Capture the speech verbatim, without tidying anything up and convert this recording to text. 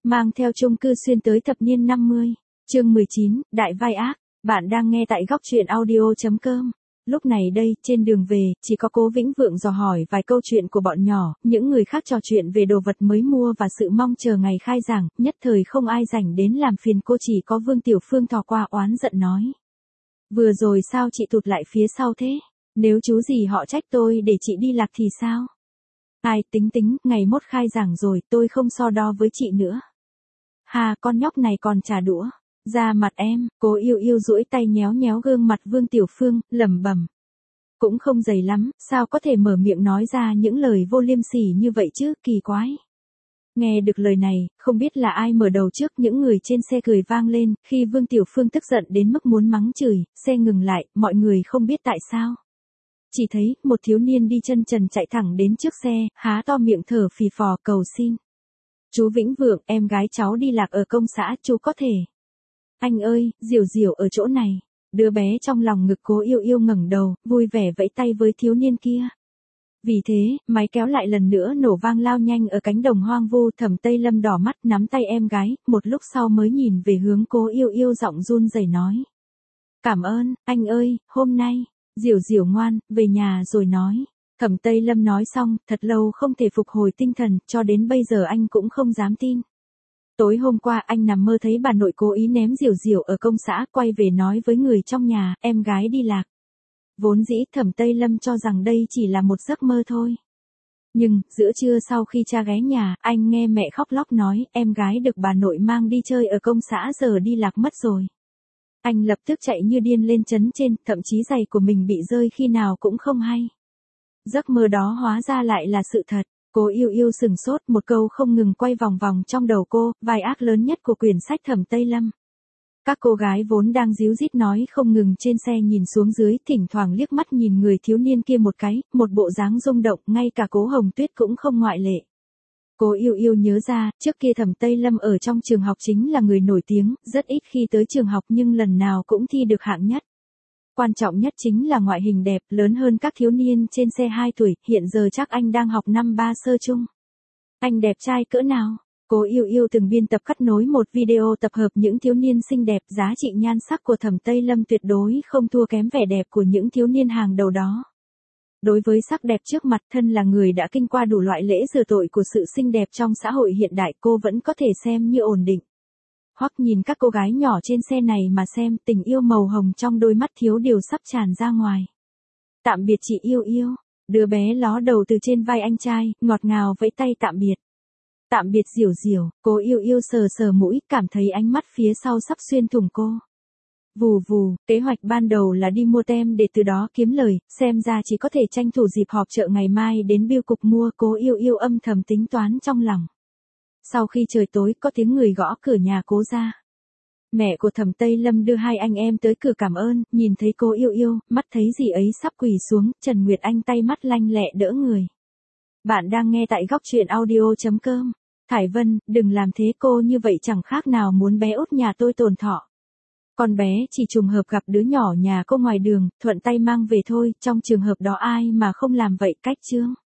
Mang theo chung cư xuyên tới thập niên năm mươi. Chương mười chín, Đại vai ác. Bạn đang nghe tại góc truyện audio chấm com. Lúc này đây, trên đường về, chỉ có Cố Vĩnh Vượng dò hỏi vài câu chuyện của bọn nhỏ, những người khác trò chuyện về đồ vật mới mua và sự mong chờ ngày khai giảng, nhất thời không ai rảnh đến làm phiền cô, chỉ có Vương Tiểu Phương thò qua oán giận nói. Vừa rồi sao chị tụt lại phía sau thế? Nếu chú gì họ trách tôi để chị đi lạc thì sao? Ai, tính tính, ngày mốt khai giảng rồi, tôi không so đo với chị nữa. Hà, con nhóc này còn trả đũa. Ra mặt em, Cố Yêu Yêu duỗi tay nhéo nhéo gương mặt Vương Tiểu Phương, lẩm bẩm. Cũng không dày lắm, sao có thể mở miệng nói ra những lời vô liêm sỉ như vậy chứ, kỳ quái. Nghe được lời này, không biết là ai mở đầu trước, những người trên xe cười vang lên, khi Vương Tiểu Phương tức giận đến mức muốn mắng chửi, xe ngừng lại, mọi người không biết tại sao. Chỉ thấy, một thiếu niên đi chân trần chạy thẳng đến trước xe, há to miệng thở phì phò cầu xin. Chú Vĩnh Vượng, em gái cháu đi lạc ở công xã, chú có thể. Anh ơi, Diểu Diểu ở chỗ này. Đứa bé trong lòng ngực Cố Yêu Yêu ngẩng đầu, vui vẻ vẫy tay với thiếu niên kia. Vì thế, máy kéo lại lần nữa nổ vang lao nhanh ở cánh đồng hoang vu. Thẩm Tây Lâm đỏ mắt nắm tay em gái, một lúc sau mới nhìn về hướng Cố Yêu Yêu, giọng run rẩy nói. Cảm ơn, anh ơi, hôm nay, Diểu Diểu ngoan, về nhà rồi nói. Thẩm Tây Lâm nói xong, thật lâu không thể phục hồi tinh thần, cho đến bây giờ anh cũng không dám tin. Tối hôm qua anh nằm mơ thấy bà nội cố ý ném Diểu Diểu ở công xã, quay về nói với người trong nhà, em gái đi lạc. Vốn dĩ Thẩm Tây Lâm cho rằng đây chỉ là một giấc mơ thôi. Nhưng, giữa trưa sau khi cha ghé nhà, anh nghe mẹ khóc lóc nói, em gái được bà nội mang đi chơi ở công xã giờ đi lạc mất rồi. Anh lập tức chạy như điên lên trấn trên, thậm chí giày của mình bị rơi khi nào cũng không hay. Giấc mơ đó hóa ra lại là sự thật. Cố Yêu Yêu sừng sốt, một câu không ngừng quay vòng vòng trong đầu cô, vai ác lớn nhất của quyển sách Thẩm Tây Lâm. Các cô gái vốn đang díu dít nói không ngừng trên xe nhìn xuống dưới, thỉnh thoảng liếc mắt nhìn người thiếu niên kia một cái, một bộ dáng rung động, ngay cả Cố Hồng Tuyết cũng không ngoại lệ. Cố Yêu Yêu nhớ ra, trước kia Thẩm Tây Lâm ở trong trường học chính là người nổi tiếng, rất ít khi tới trường học nhưng lần nào cũng thi được hạng nhất. Quan trọng nhất chính là ngoại hình đẹp, lớn hơn các thiếu niên trên xe hai tuổi, hiện giờ chắc anh đang học năm ba sơ chung. Anh đẹp trai cỡ nào? Cố Yêu Yêu từng biên tập cắt nối một video tập hợp những thiếu niên xinh đẹp, giá trị nhan sắc của Thẩm Tây Lâm tuyệt đối không thua kém vẻ đẹp của những thiếu niên hàng đầu đó. Đối với sắc đẹp trước mặt, thân là người đã kinh qua đủ loại lễ rửa tội của sự xinh đẹp trong xã hội hiện đại, cô vẫn có thể xem như ổn định. Hoặc nhìn các cô gái nhỏ trên xe này mà xem, tình yêu màu hồng trong đôi mắt thiếu điều sắp tràn ra ngoài. Tạm biệt chị Yêu Yêu. Đứa bé ló đầu từ trên vai anh trai, ngọt ngào vẫy tay tạm biệt. Tạm biệt Diểu Diểu. Cố Yêu Yêu sờ sờ mũi, cảm thấy ánh mắt phía sau sắp xuyên thủng cô. Vù vù, kế hoạch ban đầu là đi mua tem để từ đó kiếm lời, xem ra chỉ có thể tranh thủ dịp họp chợ ngày mai đến bưu cục mua. Cố Yêu Yêu âm thầm tính toán trong lòng. Sau khi trời tối, có tiếng người gõ cửa nhà Cố gia. Mẹ của Thẩm Tây Lâm đưa hai anh em tới cửa cảm ơn, nhìn thấy Cố Yêu Yêu, mắt thấy gì ấy sắp quỳ xuống, Trần Nguyệt Anh tay mắt lanh lẹ đỡ người. Bạn đang nghe tại góc truyện audio chấm com. Thải Vân, đừng làm thế, cô như vậy chẳng khác nào muốn bé út nhà tôi tổn thọ. Con bé chỉ trùng hợp gặp đứa nhỏ nhà cô ngoài đường, thuận tay mang về thôi, trong trường hợp đó ai mà không làm vậy, cách chương.